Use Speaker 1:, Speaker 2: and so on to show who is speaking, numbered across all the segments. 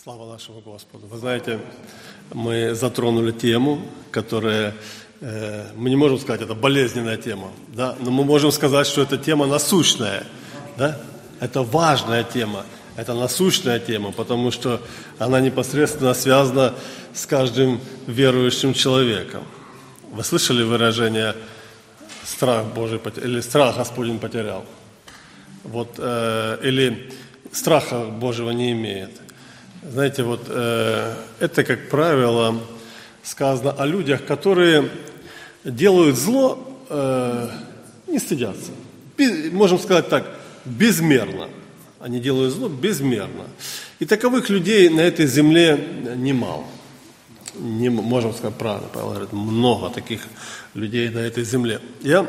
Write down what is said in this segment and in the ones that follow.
Speaker 1: Слава нашему Господу. Вы знаете, мы затронули тему, которая, мы не можем сказать, это болезненная тема, да? Но мы можем сказать, что это тема насущная, да? Это важная тема, это насущная тема, потому что она непосредственно связана с каждым верующим человеком. Вы слышали выражение «страх Божий или страх Господень потерял»? Вот, или «страха Божьего не имеет». Знаете, вот это, как правило, сказано о людях, которые делают зло, не стыдятся. Можем сказать так, безмерно. Они делают зло безмерно. И таковых людей на этой земле немало. Можем сказать правильно, Павел говорит, много таких людей на этой земле. Я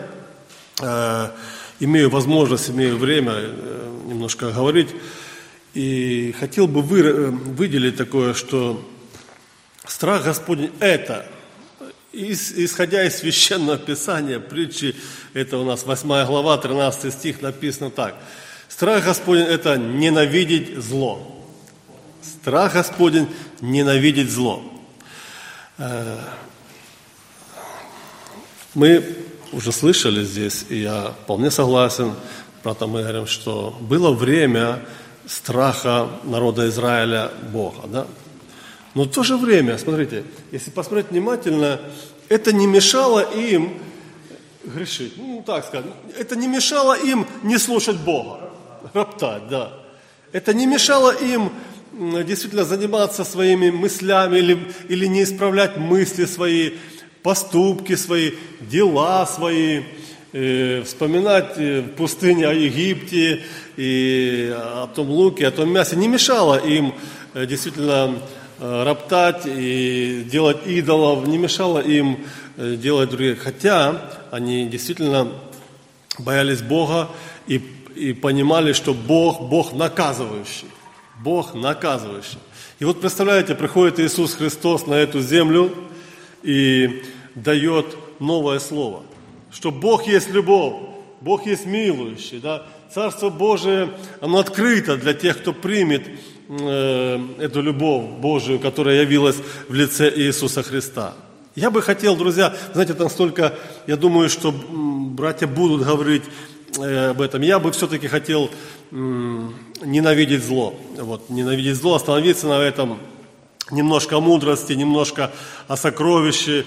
Speaker 1: имею возможность, имею время немножко говорить. И хотел бы выделить такое, что страх Господень – это, исходя из Священного Писания, притчи, это у нас 8 глава, 13 стих, написано так. Страх Господень – это ненавидеть зло. Страх Господень – ненавидеть зло. Мы уже слышали здесь, и я вполне согласен, братом Игорем, что было время страха народа Израиля Бога, да? Но в то же время, смотрите, если посмотреть внимательно, это не мешало им грешить, так сказать, это не мешало им не слушать Бога, роптать, да. Это не мешало им действительно заниматься своими мыслями или не исправлять мысли свои, поступки свои, дела свои, вспоминать в пустыне о Египте и о том луке, о том мясе. Не мешало им действительно роптать и делать идолов, не мешало им делать других. Хотя они действительно боялись Бога и понимали, что Бог наказывающий. Бог наказывающий. И вот представляете, приходит Иисус Христос на эту землю и дает новое слово. Что Бог есть любовь, Бог есть милующий, да? Царство Божие, оно открыто для тех, кто примет эту любовь Божию, которая явилась в лице Иисуса Христа. Я бы хотел, друзья, знаете, там столько, я думаю, что братья будут говорить об этом. Я бы все-таки хотел ненавидеть зло. Вот, ненавидеть зло, остановиться на этом, немножко о мудрости, немножко о сокровище.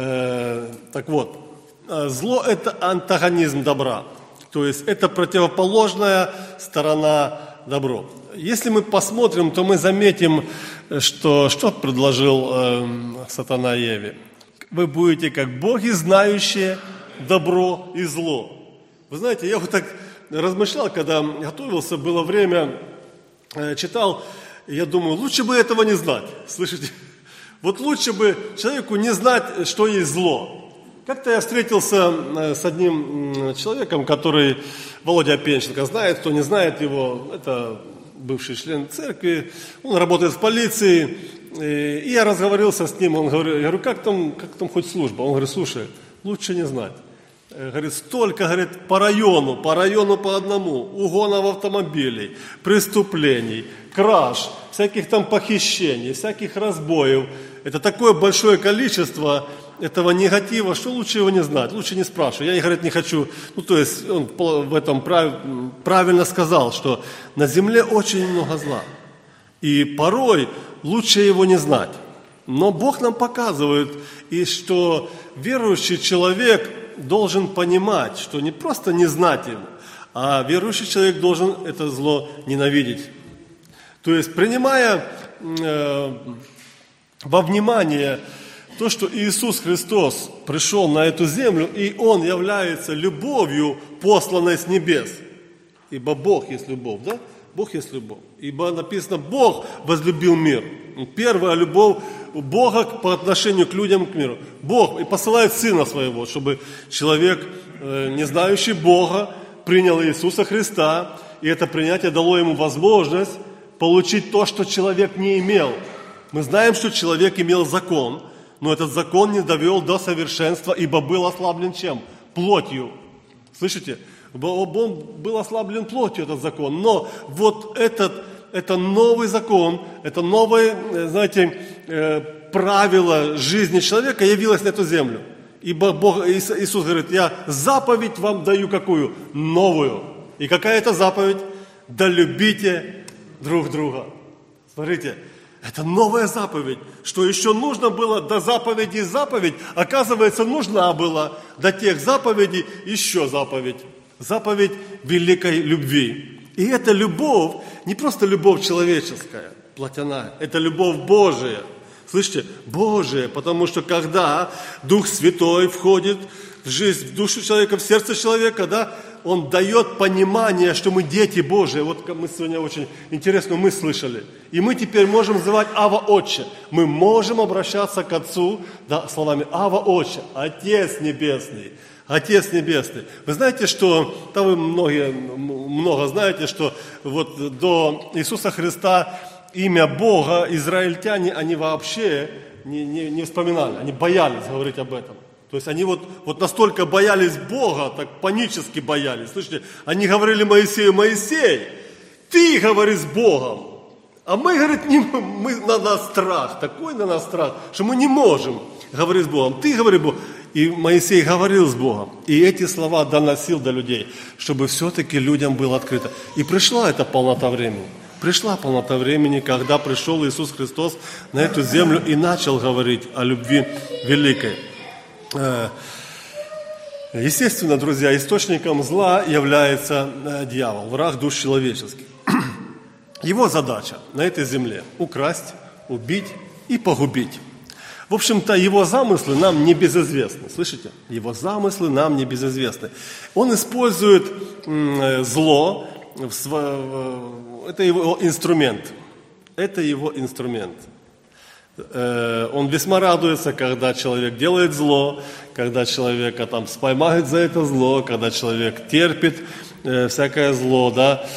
Speaker 1: Так вот. Зло – это антагонизм добра, то есть это противоположная сторона добру. Если мы посмотрим, то мы заметим, что предложил сатана Еве. Вы будете как боги, знающие добро и зло. Вы знаете, я вот так размышлял, когда готовился, было время, читал, я думаю, лучше бы этого не знать, слышите? Вот лучше бы человеку не знать, что есть зло. Как-то я встретился с одним человеком, который, Володя Опенченко, знает, кто не знает его, это бывший член церкви, он работает в полиции, и я разговорился с ним, я говорю, как там хоть служба? Он говорит, слушай, лучше не знать. Говорит, столько, говорит, по району по одному, угонов автомобилей, преступлений, краж, всяких там похищений, всяких разбоев. Это такое большое количество этого негатива, что лучше его не знать, лучше не спрашивать. Я, говорит, не хочу. То есть он в этом правильно сказал, что на земле очень много зла. И порой лучше его не знать. Но Бог нам показывает, и что верующий человек должен понимать, что не просто не знать его, а верующий человек должен это зло ненавидеть. То есть, принимая во внимание то, что Иисус Христос пришел на эту землю, и Он является любовью, посланной с небес. Ибо Бог есть любовь, да? Бог есть любовь. Ибо написано, Бог возлюбил мир. Первая любовь Бога по отношению к людям, к миру. Бог и посылает Сына Своего, чтобы человек, не знающий Бога, принял Иисуса Христа, и это принятие дало ему возможность получить то, что человек не имел. Мы знаем, что человек имел закон, но этот закон не довел до совершенства, ибо был ослаблен чем? Плотью. Слышите? Он был ослаблен плотью, этот закон. Но вот этот это новый закон, это новое, знаете, правило жизни человека явилось на эту землю. Ибо Иисус говорит, я заповедь вам даю какую? Новую. И какая это заповедь? Да любите друг друга. Смотрите, это новая заповедь. Что еще нужно было до заповеди заповедь, оказывается, нужна была до тех заповедей еще заповедь. Заповедь великой любви. И эта любовь, не просто любовь человеческая, плотяная, это любовь Божия. Слышите? Божия, потому что когда Дух Святой входит в жизнь, в душу человека, в сердце человека, да, Он дает понимание, что мы дети Божии. Вот мы сегодня очень интересную мысль слышали. И мы теперь можем называть Ава Отче. Мы можем обращаться к Отцу, да, словами Ава Отче, Отец Небесный. Отец Небесный. Вы знаете, что, да вы много знаете, что вот до Иисуса Христа имя Бога израильтяне, они вообще не вспоминали, они боялись говорить об этом. То есть они вот настолько боялись Бога, так панически боялись. Слышите, они говорили Моисею, Моисей, ты говори с Богом. А мы, говорит, на нас страх, такой на нас страх, что мы не можем говорить с Богом. Ты говори Богу. И Моисей говорил с Богом. И эти слова доносил до людей, чтобы все-таки людям было открыто. И пришла эта полнота времени. Пришла полнота времени, когда пришел Иисус Христос на эту землю и начал говорить о любви великой. Естественно, друзья, источником зла является дьявол, враг душ человеческих. Его задача на этой земле – украсть, убить и погубить. В общем-то, его замыслы нам не безызвестны. Слышите? Его замыслы нам не безызвестны. Он использует зло, это его инструмент. Это его инструмент. Он весьма радуется, когда человек делает зло, когда человека там споймают за это зло, когда человек терпит всякое зло, да,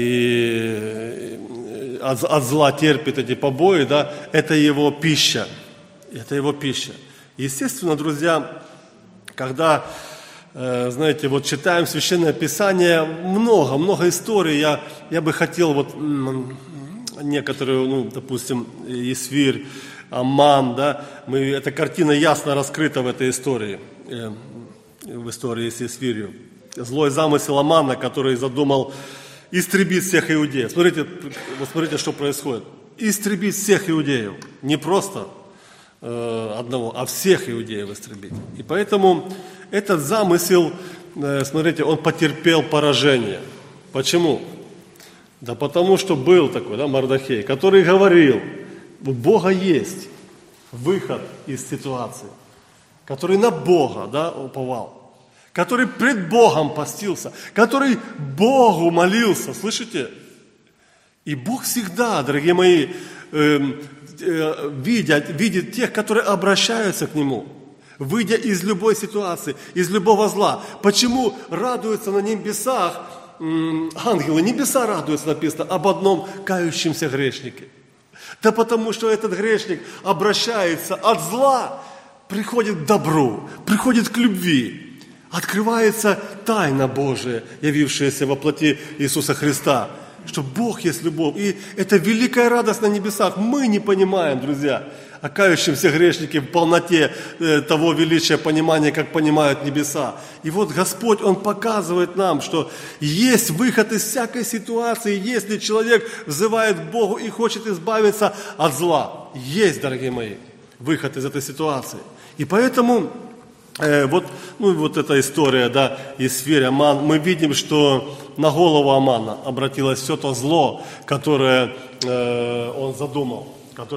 Speaker 1: и от зла терпит эти побои, да, это его пища. Это его пища. Естественно, друзья, когда, знаете, вот читаем Священное Писание, много историй, я бы хотел вот некоторые, допустим, Есфирь, Аман, да, эта картина ясно раскрыта в этой истории, в истории с Есфирью. Злой замысел Амана, который задумал истребить всех иудеев. Смотрите, что происходит. Истребить всех иудеев. Не просто одного, а всех иудеев истребить. И поэтому этот замысел, смотрите, он потерпел поражение. Почему? Да потому что был такой, да, Мордохей, который говорил, у Бога есть выход из ситуации, который на Бога, да, уповал, который пред Богом постился, который Богу молился, слышите? И Бог всегда, дорогие мои, видит тех, которые обращаются к Нему, выйдя из любой ситуации, из любого зла. Почему радуются на небесах ангелы? Небеса радуются, написано, об одном кающемся грешнике. Да потому что этот грешник обращается от зла, приходит к добру, приходит к любви. Открывается тайна Божия, явившаяся во плоти Иисуса Христа, что Бог есть любовь. И это великая радость на небесах. Мы не понимаем, друзья, о кающемся грешнике в полноте того величия понимания, как понимают небеса. И вот Господь, Он показывает нам, что есть выход из всякой ситуации, если человек взывает к Богу и хочет избавиться от зла. Есть, дорогие мои, выход из этой ситуации. И поэтому вот эта история, да, Есфирь, Аман, мы видим, что на голову Амана обратилось все то зло, которое он задумал.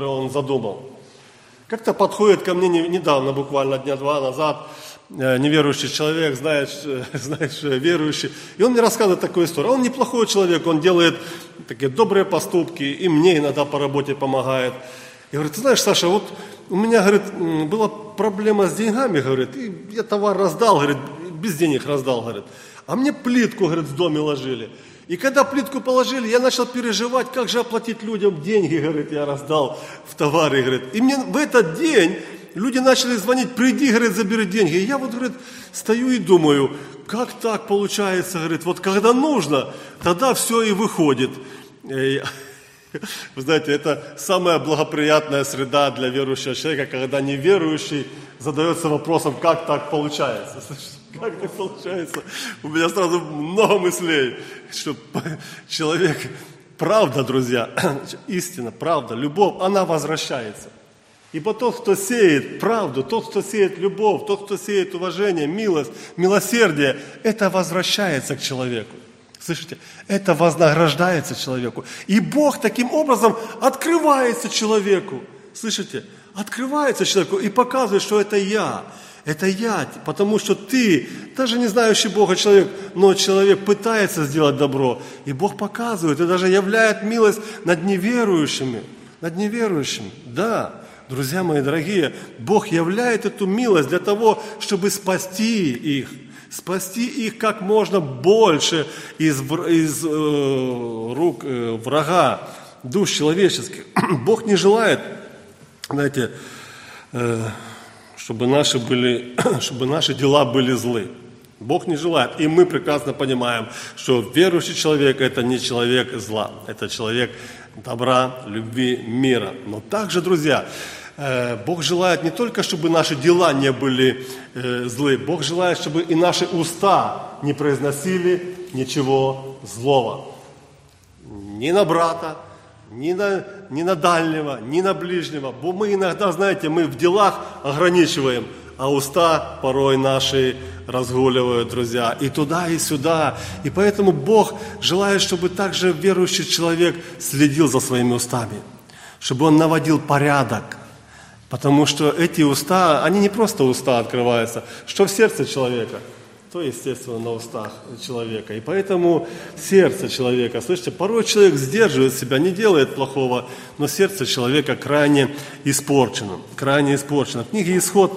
Speaker 1: Как-то подходит ко мне недавно, буквально дня два назад, неверующий человек, знаешь, верующий, и он мне рассказывает такую историю. Он неплохой человек, он делает такие добрые поступки, и мне иногда по работе помогает. Я говорю, ты знаешь, Саша, вот у меня, говорит, была проблема с деньгами, говорит, и я товар раздал, говорит, без денег раздал, говорит, а мне плитку, говорит, в доме ложили. И когда плитку положили, я начал переживать, как же оплатить людям деньги, говорит, я раздал в товаре, говорит. И мне в этот день люди начали звонить, приди, говорит, забери деньги. И я вот, говорит, стою и думаю, как так получается, говорит, вот когда нужно, тогда все и выходит. Вы знаете, это самая благоприятная среда для верующего человека, когда неверующий задается вопросом, как так получается. Как так получается? У меня сразу много мыслей, что человек, правда, друзья, истина, правда, любовь, она возвращается. Ибо тот, кто сеет правду, тот, кто сеет любовь, тот, кто сеет уважение, милость, милосердие, это возвращается к человеку. Слышите? Это вознаграждается человеку. И Бог таким образом открывается человеку. Слышите? Открывается человеку и показывает, что это я. Это я, потому что ты, даже не знающий Бога человек, но человек пытается сделать добро. И Бог показывает, и даже являет милость над неверующими. Над неверующими, да. Друзья мои дорогие, Бог являет эту милость для того, чтобы спасти их как можно больше из рук врага, душ человеческих. Бог не желает, знаете, чтобы наши дела были злы. Бог не желает. И мы прекрасно понимаем, что верующий человек – это не человек зла, это человек добра, любви, мира. Но также, друзья, Бог желает не только, чтобы наши дела не были злы, Бог желает, чтобы и наши уста не произносили ничего злого. Ни на брата, ни на дальнего, ни на ближнего. Бо мы иногда, знаете, мы в делах ограничиваем, а уста порой наши разгуливают, друзья, и туда, и сюда. И поэтому Бог желает, чтобы также верующий человек следил за своими устами, чтобы он наводил порядок. Потому что эти уста, они не просто уста открываются. Что в сердце человека, то, естественно, на устах человека. И поэтому сердце человека, слышите, порой человек сдерживает себя, не делает плохого, но сердце человека крайне испорчено. Крайне испорчено. В книге «Исход»,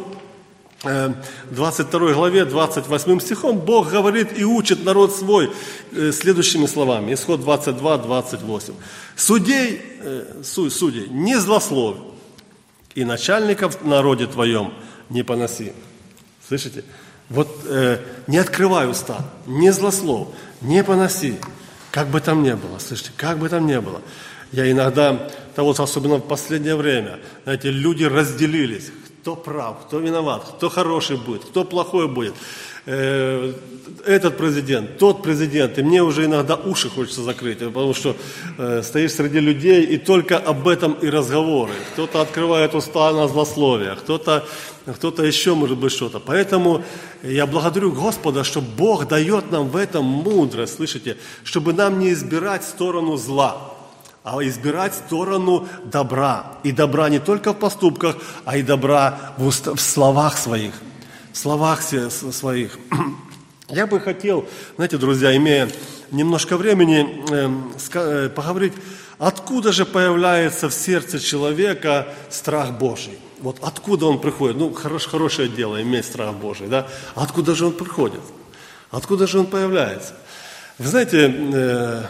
Speaker 1: 22 главе, 28 стихом, Бог говорит и учит народ свой следующими словами. Исход 22, 28. Судей, не злословь, и начальников в народе твоем не поноси. Слышите? Вот не открывай уста, не злослов, не поноси. Как бы там ни было, слышите, как бы там ни было. Я иногда, особенно в последнее время, знаете, люди разделились. Кто прав, кто виноват, кто хороший будет, кто плохой будет. Этот президент, тот президент. И мне уже иногда уши хочется закрыть, потому что стоишь среди людей, и только об этом и разговоры. Кто-то открывает уста на злословие, кто-то еще, может быть, что-то. Поэтому я благодарю Господа, что Бог дает нам в этом мудрость, слышите, чтобы нам не избирать сторону зла, а избирать сторону добра. И добра не только в поступках, а и добра в словах своих. В словах своих. Я бы хотел, знаете, друзья, имея немножко времени, поговорить, откуда же появляется в сердце человека страх Божий. Вот откуда он приходит? Хорошее дело иметь страх Божий, да? Откуда же он приходит? Откуда же он появляется? Вы знаете,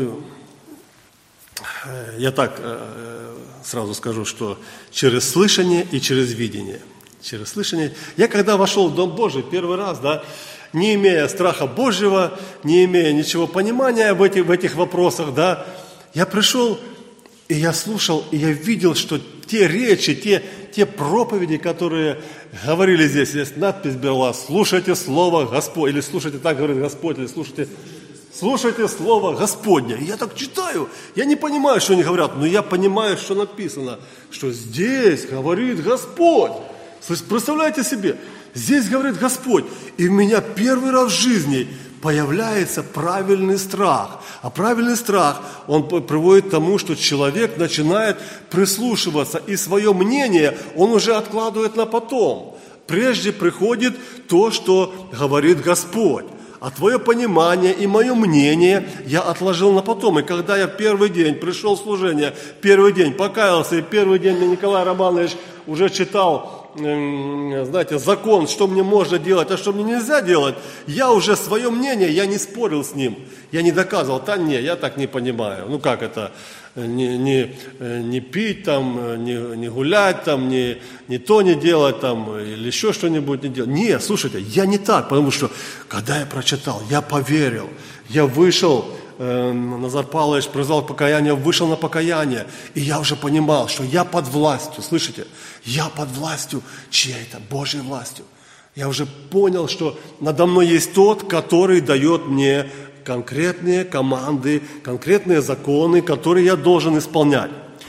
Speaker 1: я так сразу скажу, что через слышание и через видение. Через слышание. Я когда вошел в Дом Божий первый раз, да, не имея страха Божьего, не имея ничего понимания в этих вопросах, да, я пришел, и я слушал, и я видел, что те речи, те проповеди, которые говорили здесь надпись была «Слушайте Слово Господь», или «Слушайте, так говорит Господь», или «Слушайте Слово Господне». И я так читаю, я не понимаю, что они говорят, но я понимаю, что написано, что здесь говорит Господь. Представляете себе, здесь говорит Господь, и у меня первый раз в жизни появляется правильный страх. А правильный страх, он приводит к тому, что человек начинает прислушиваться, и свое мнение он уже откладывает на потом. Прежде приходит то, что говорит Господь. А твое понимание и мое мнение я отложил на потом. И когда я первый день пришел в служение, первый день покаялся, и первый день мне Николай Романович уже читал, знаете, закон, что мне можно делать, а что мне нельзя делать, я уже свое мнение, я не спорил с ним, я не доказывал, я так не понимаю. Как это, не пить там, не гулять там, не то не делать там, или еще что-нибудь не делать. Нет, слушайте, я не так, потому что, когда я прочитал, я поверил, я вышел Назар Павлович призвал к покаянию, вышел на покаяние. И я уже понимал, что я под властью, слышите? Я под властью чьей-то, Божьей властью. Я уже понял, что надо мной есть тот, который дает мне конкретные команды, конкретные законы, которые я должен исполнять.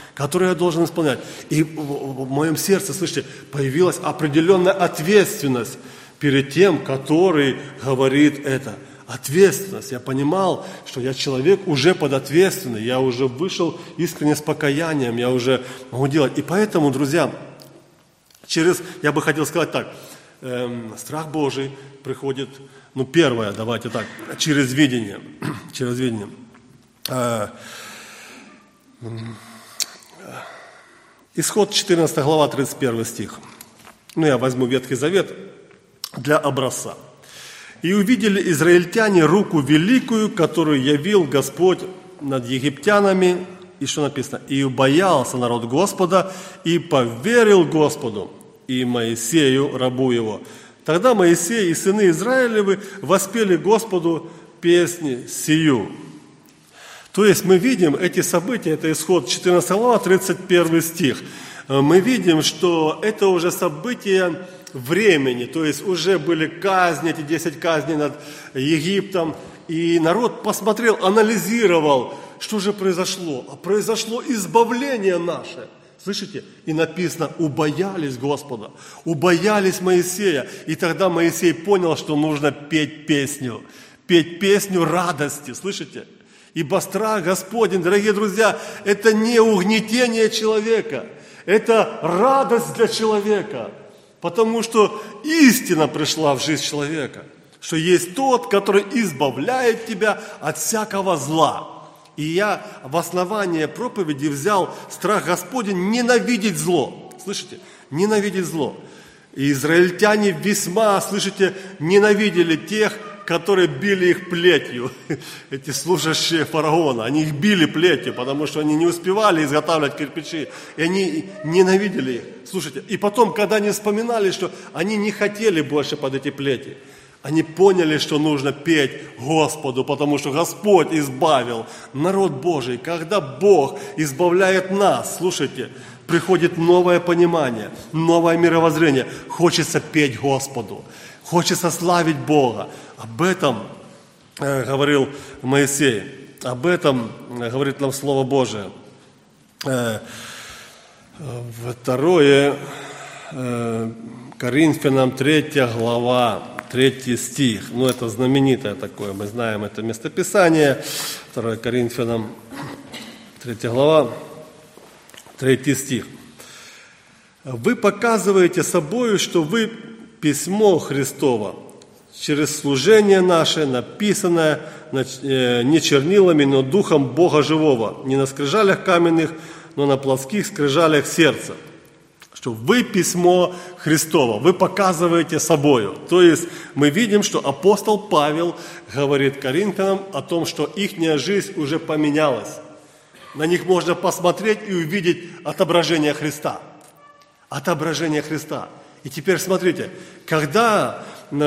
Speaker 1: И в моем сердце, слышите, появилась определенная ответственность перед тем, который говорит это. Ответственность. Я понимал, что я человек уже подответственный, я уже вышел искренне с покаянием, я уже могу делать. И поэтому, друзья, я бы хотел сказать так, страх Божий приходит, первое, давайте так, через видение. Исход 14 глава, 31 стих. Я возьму Ветхий Завет для образца. «И увидели израильтяне руку великую, которую явил Господь над египтянами». И что написано? «И убоялся народ Господа, и поверил Господу, и Моисею, рабу его. Тогда Моисей и сыны Израилевы воспели Господу песни сию». То есть мы видим эти события, это Исход 14 глава, 31 стих. Мы видим, что это уже события времени, то есть уже были казни, эти 10 казней над Египтом, и народ посмотрел, анализировал, что же произошло. А произошло избавление наше. Слышите? И написано, убоялись Господа, убоялись Моисея. И тогда Моисей понял, что нужно петь песню радости, слышите? Ибо страх Господень, дорогие друзья, это не угнетение человека, это радость для человека. Потому что истина пришла в жизнь человека, что есть тот, который избавляет тебя от всякого зла. И я в основание проповеди взял страх Господень ненавидеть зло. Слышите? Ненавидеть зло. И израильтяне весьма, слышите, ненавидели тех, которые били их плетью. Эти служащие фараона, они их били плетью, потому что они не успевали изготавливать кирпичи. И они ненавидели их. Слушайте, и потом, когда они вспоминали, что они не хотели больше под эти плети, они поняли, что нужно петь Господу, потому что Господь избавил народ Божий. Когда Бог избавляет нас, слушайте, приходит новое понимание, новое мировоззрение. Хочется петь Господу, хочется славить Бога. Об этом говорил Моисей, об этом говорит нам Слово Божие. 2 Коринфянам 3 глава, 3 стих. Это знаменитое такое, мы знаем это местописание. 2 Коринфянам 3 глава, 3 стих. «Вы показываете собою, что вы письмо Христово, через служение наше, написанное не чернилами, но духом Бога живого, не на скрижалях каменных, но на плоских скрижалях сердца». Что вы письмо Христово, вы показываете собою. То есть мы видим, что апостол Павел говорит Коринфянам о том, что их жизнь уже поменялась. На них можно посмотреть и увидеть отображение Христа. Отображение Христа. И теперь смотрите, когда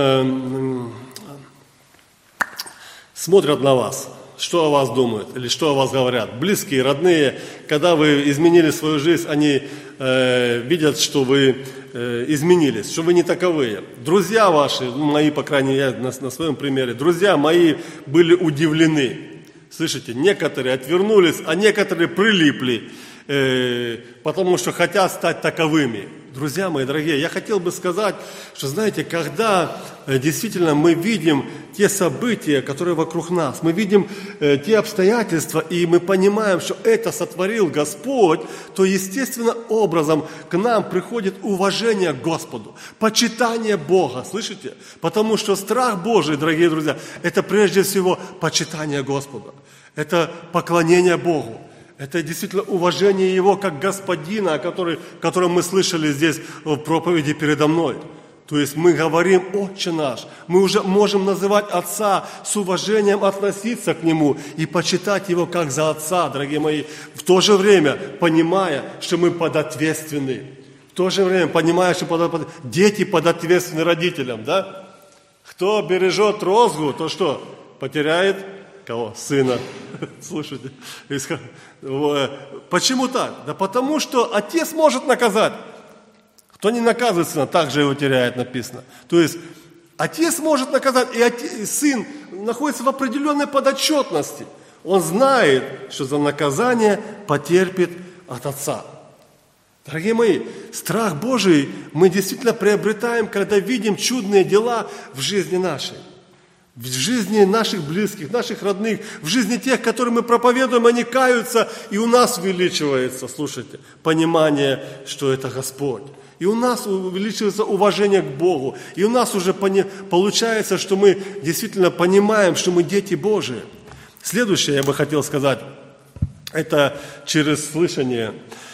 Speaker 1: смотрят на вас, что о вас думают или что о вас говорят, близкие, родные, когда вы изменили свою жизнь, они видят, что вы изменились, что вы не таковые. Друзья ваши, мои, по крайней мере, на своем примере, друзья мои были удивлены. Слышите, некоторые отвернулись, а некоторые прилипли, потому что хотят стать таковыми. Друзья мои дорогие, я хотел бы сказать, что, знаете, когда действительно мы видим те события, которые вокруг нас, мы видим те обстоятельства, и мы понимаем, что это сотворил Господь, то естественным образом к нам приходит уважение к Господу, почитание Бога, слышите? Потому что страх Божий, дорогие друзья, это прежде всего почитание Господа, это поклонение Богу. Это действительно уважение Его как Господина, о котором мы слышали здесь в проповеди передо мной. То есть мы говорим «Отче наш». Мы уже можем называть Отца, с уважением относиться к Нему и почитать Его как за Отца, дорогие мои. В то же время понимая, что мы подответственны. В то же время понимая, что дети подответственны родителям, да? Кто бережет розгу, то что? Потеряет Кого? Сына. Слушайте. Почему так? Да потому что отец может наказать. Кто не наказывает сына, так же его теряет, написано. То есть отец может наказать, и сын находится в определенной подотчетности. Он знает, что за наказание потерпит от отца. Дорогие мои, страх Божий мы действительно приобретаем, когда видим чудные дела в жизни нашей. В жизни наших близких, наших родных, в жизни тех, которым мы проповедуем, они каются, и у нас увеличивается, слушайте, понимание, что это Господь. И у нас увеличивается уважение к Богу. И у нас уже получается, что мы действительно понимаем, что мы дети Божии. Следующее, я бы хотел сказать, это через слышание.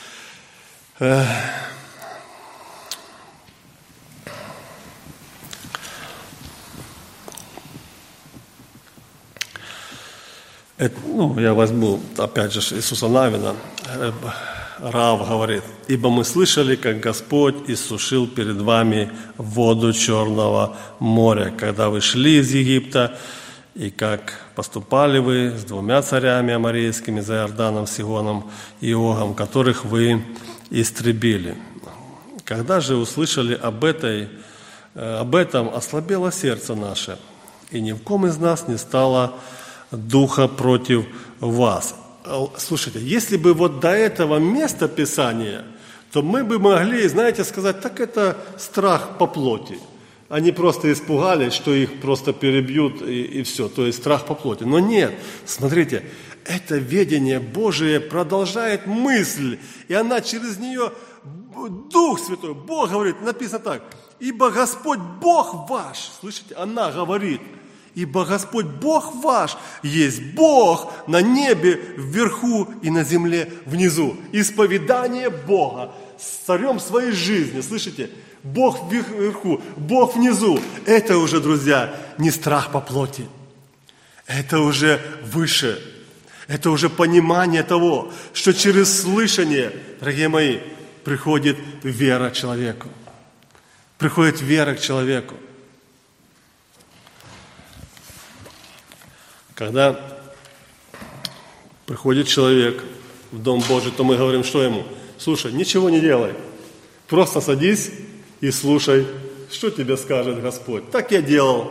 Speaker 1: Я возьму, опять же, Иисуса Навина. Рав говорит: «Ибо мы слышали, как Господь иссушил перед вами воду Черного моря, когда вы шли из Египта, и как поступали вы с 2 царями аморейскими за Иорданом, Сигоном и Огом, которых вы истребили. Когда же услышали об этом ослабело сердце наше, и ни в ком из нас не стало духа против вас». Слушайте, если бы вот до этого места Писания, то мы бы могли, знаете, сказать: так это страх по плоти. Они просто испугались, что их просто перебьют и все, то есть страх по плоти. Но нет, смотрите, это ведение Божие продолжает мысль, и она через нее, Дух Святой, Бог говорит, написано так: «Ибо Господь Бог ваш», слышите, она говорит, «Ибо Господь Бог ваш есть Бог на небе вверху и на земле внизу». Исповедание Бога с царем своей жизни, слышите? Бог вверху, Бог внизу. Это уже, друзья, не страх по плоти. Это уже выше. Это уже понимание того, что через слышание, дорогие мои, приходит вера к человеку. Приходит вера к человеку. Когда приходит человек в Дом Божий, то мы говорим, что ему? Слушай, ничего не делай. Просто садись и слушай, что тебе скажет Господь. Так я делал,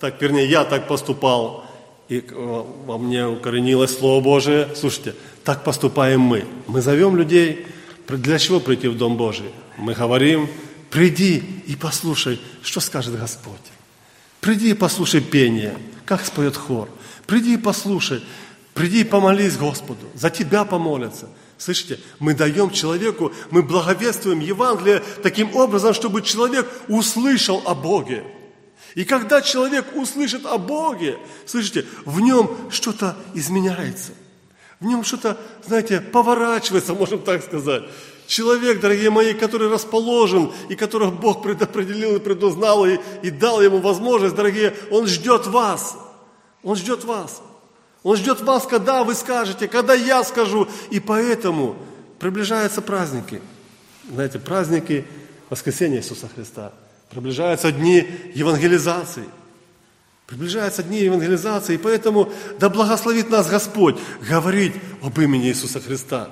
Speaker 1: я так поступал. И во мне укоренилось Слово Божие. Слушайте, так поступаем мы. Мы зовем людей, для чего прийти в Дом Божий? Мы говорим: приди и послушай, что скажет Господь. Приди и послушай пение, как споет хор. Приди и послушай, приди и помолись Господу, за тебя помолятся. Слышите, мы даем человеку, мы благовествуем Евангелие таким образом, чтобы человек услышал о Боге. И когда человек услышит о Боге, слышите, в нем что-то изменяется. В нем что-то, знаете, поворачивается, можем так сказать. Человек, дорогие мои, который расположен, и которого Бог предопределил и предузнал, и дал ему возможность, дорогие, он ждет вас. Он ждет вас. Он ждет вас, когда вы скажете, когда я скажу. И поэтому приближаются праздники. Знаете, праздники воскресения Иисуса Христа. Приближаются дни евангелизации. Приближаются дни евангелизации. И поэтому да благословит нас Господь говорить об имени Иисуса Христа.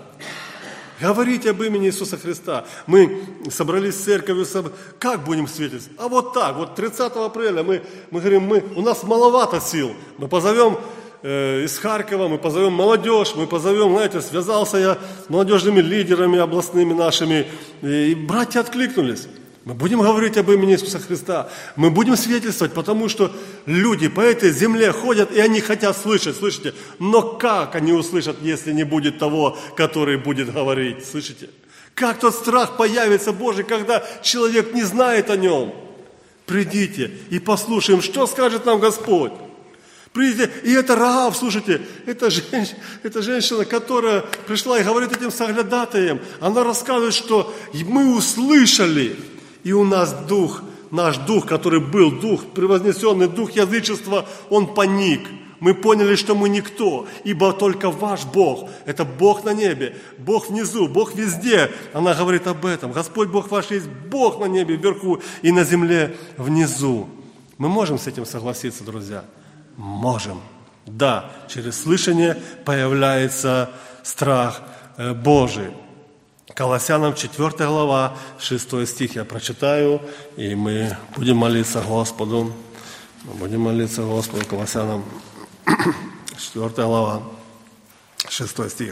Speaker 1: Говорить об имени Иисуса Христа. Мы собрались в церковь, как будем свидетельствовать? А вот так, вот 30 апреля мы говорим, у нас маловато сил. Мы позовем из Харькова, мы позовем молодежь, мы позовем, знаете, связался я с молодежными лидерами областными нашими, и братья откликнулись. Мы будем говорить об имени Иисуса Христа, мы будем свидетельствовать, потому что люди по этой земле ходят, и они хотят слышать, слышите? Но как они услышат, если не будет того, который будет говорить, слышите? Как тот страх появится Божий, когда человек не знает о нем? Придите и послушаем, что скажет нам Господь. Придите, и это Раав, слушайте, это женщина, которая пришла и говорит этим соглядатаям, она рассказывает, что мы услышали, и у нас наш дух, который был, дух, превознесенный дух язычества, он паник. Мы поняли, что мы никто, ибо только ваш Бог, это Бог на небе, Бог внизу, Бог везде. Она говорит об этом. Господь Бог ваш есть Бог на небе вверху и на земле внизу. Мы можем с этим согласиться, друзья? Можем. Да, через слышание появляется страх Божий. Колоссянам 4 глава, 6 стих я прочитаю, и мы будем молиться Господу. Будем молиться Господу, Колоссянам 4 глава, 6 стих.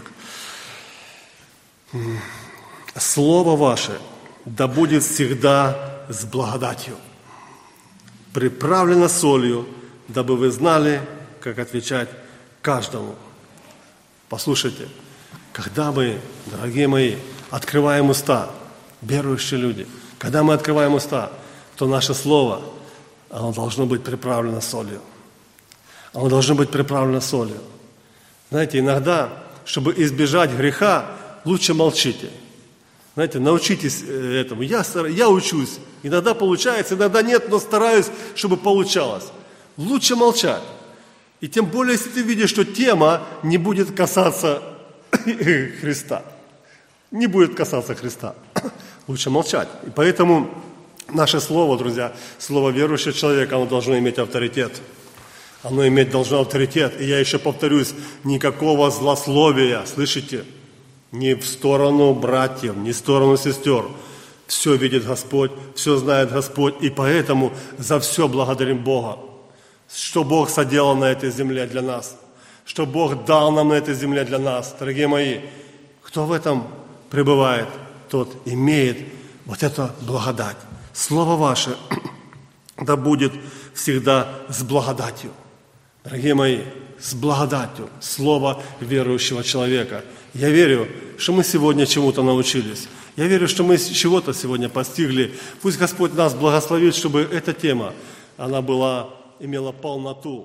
Speaker 1: Слово ваше да будет всегда с благодатью, приправлено солью, дабы вы знали, как отвечать каждому. Послушайте, когда мы, дорогие мои, открываем уста, верующие люди, когда мы открываем уста, то наше слово, оно должно быть приправлено солью. Оно должно быть приправлено солью. Знаете, иногда, чтобы избежать греха, лучше молчите. Знаете, научитесь этому. Я учусь. Иногда получается, иногда нет, но стараюсь, чтобы получалось. Лучше молчать. И тем более, если ты видишь, что тема не будет касаться Христа. Не будет касаться Христа. Лучше молчать. И поэтому наше слово, друзья, слово верующего человека, оно должно иметь авторитет. Оно должно авторитет. И я еще повторюсь, никакого злословия, слышите? Ни в сторону братьев, ни в сторону сестер. Все видит Господь, все знает Господь. И поэтому за все благодарим Бога. Что Бог соделал на этой земле для нас. Что Бог дал нам на этой земле для нас. Дорогие мои, кто в этом пребывает, тот имеет вот эту благодать. Слово ваше да будет всегда с благодатью. Дорогие мои, с благодатью. Слово верующего человека. Я верю, что мы сегодня чему-то научились. Я верю, что мы чего-то сегодня постигли. Пусть Господь нас благословит, чтобы эта тема, она имела полноту.